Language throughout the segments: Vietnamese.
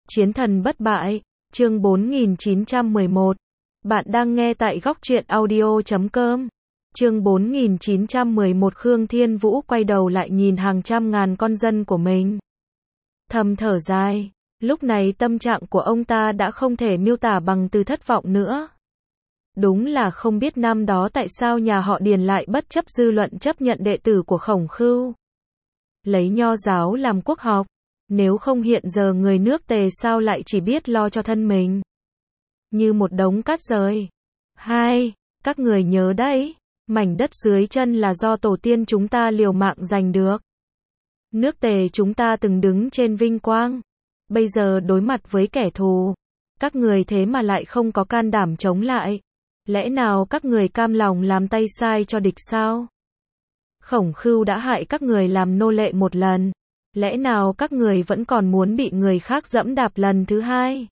Chiến thần bất bại, chương 4911. Bạn đang nghe tại góc truyện audio.com. Chương 4911. Khương Thiên Vũ quay đầu lại nhìn hàng trăm ngàn con dân của mình. Thầm thở dài, lúc này tâm trạng của ông ta đã không thể miêu tả bằng từ thất vọng nữa. Đúng là không biết năm đó tại sao nhà họ Điền lại bất chấp dư luận chấp nhận đệ tử của Khổng Khưu. Lấy nho giáo làm quốc học. Nếu không hiện giờ người nước Tề sao lại chỉ biết lo cho thân mình. Như một đống cát rời. Hai, các người nhớ đấy, mảnh đất dưới chân là do tổ tiên chúng ta liều mạng giành được. Nước Tề chúng ta từng đứng trên vinh quang. Bây giờ đối mặt với kẻ thù. Các người thế mà lại không có can đảm chống lại. Lẽ nào các người cam lòng làm tay sai cho địch sao? Khổng Khưu đã hại các người làm nô lệ một lần. Lẽ nào các người vẫn còn muốn bị người khác dẫm đạp lần thứ hai?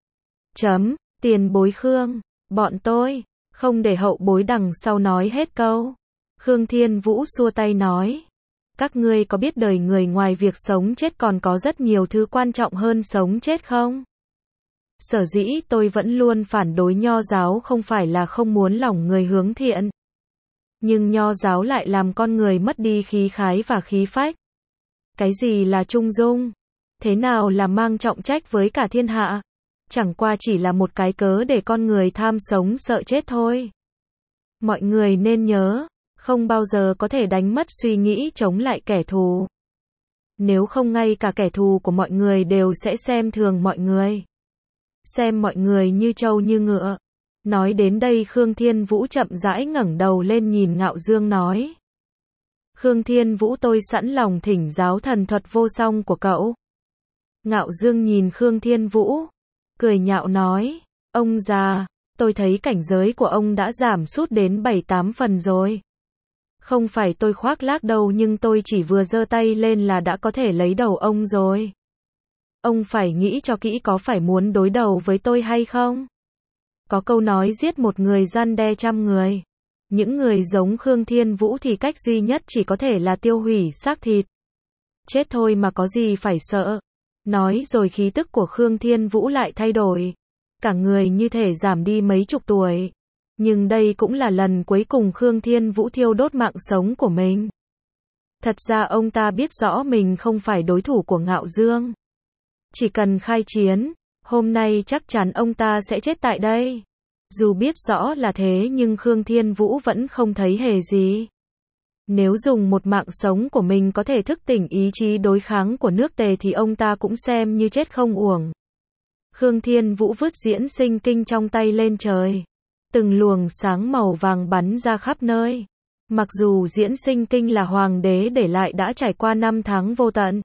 Tiền bối Khương, bọn tôi, không để hậu bối đằng sau nói hết câu. Khương Thiên Vũ xua tay nói. Các ngươi có biết đời người ngoài việc sống chết còn có rất nhiều thứ quan trọng hơn sống chết không? Sở dĩ tôi vẫn luôn phản đối nho giáo không phải là không muốn lòng người hướng thiện. Nhưng nho giáo lại làm con người mất đi khí khái và khí phách. Cái gì là trung dung? Thế nào là mang trọng trách với cả thiên hạ? Chẳng qua chỉ là một cái cớ để con người tham sống sợ chết thôi. Mọi người nên nhớ, không bao giờ có thể đánh mất suy nghĩ chống lại kẻ thù. Nếu không ngay cả kẻ thù của mọi người đều sẽ xem thường mọi người. Xem mọi người như trâu như ngựa. Nói đến đây Khương Thiên Vũ chậm rãi ngẩng đầu lên nhìn Ngạo Dương nói. Khương Thiên Vũ, tôi sẵn lòng thỉnh giáo thần thuật vô song của cậu. Ngạo Dương nhìn Khương Thiên Vũ, cười nhạo nói, ông già, tôi thấy cảnh giới của ông đã giảm sút đến 7-8 phần rồi. Không phải tôi khoác lác đâu, nhưng tôi chỉ vừa giơ tay lên là đã có thể lấy đầu ông rồi. Ông phải nghĩ cho kỹ, có phải muốn đối đầu với tôi hay không? Có câu nói giết một người răn đe trăm người. Những người giống Khương Thiên Vũ thì cách duy nhất chỉ có thể là tiêu hủy xác thịt. Chết thôi mà có gì phải sợ. Nói rồi khí tức của Khương Thiên Vũ lại thay đổi. Cả người như thể giảm đi mấy chục tuổi. Nhưng đây cũng là lần cuối cùng Khương Thiên Vũ thiêu đốt mạng sống của mình. Thật ra ông ta biết rõ mình không phải đối thủ của Ngạo Dương. Chỉ cần khai chiến, hôm nay chắc chắn ông ta sẽ chết tại đây. Dù biết rõ là thế nhưng Khương Thiên Vũ vẫn không thấy hề gì. Nếu dùng một mạng sống của mình có thể thức tỉnh ý chí đối kháng của nước Tề thì ông ta cũng xem như chết không uổng. Khương Thiên Vũ vứt diễn sinh kinh trong tay lên trời. Từng luồng sáng màu vàng bắn ra khắp nơi. Mặc dù diễn sinh kinh là hoàng đế để lại đã trải qua 5 tháng vô tận.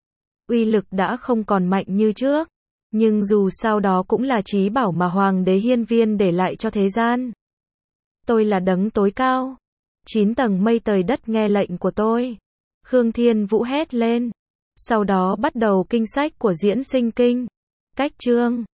Uy lực đã không còn mạnh như trước. Nhưng dù sao đó cũng là trí bảo mà Hoàng đế Hiên Viên để lại cho thế gian. Tôi là đấng tối cao. 9 tầng mây tời đất nghe lệnh của tôi. Khương Thiên Vũ hét lên. Sau đó bắt đầu kinh sách của diễn sinh kinh. Cách chương.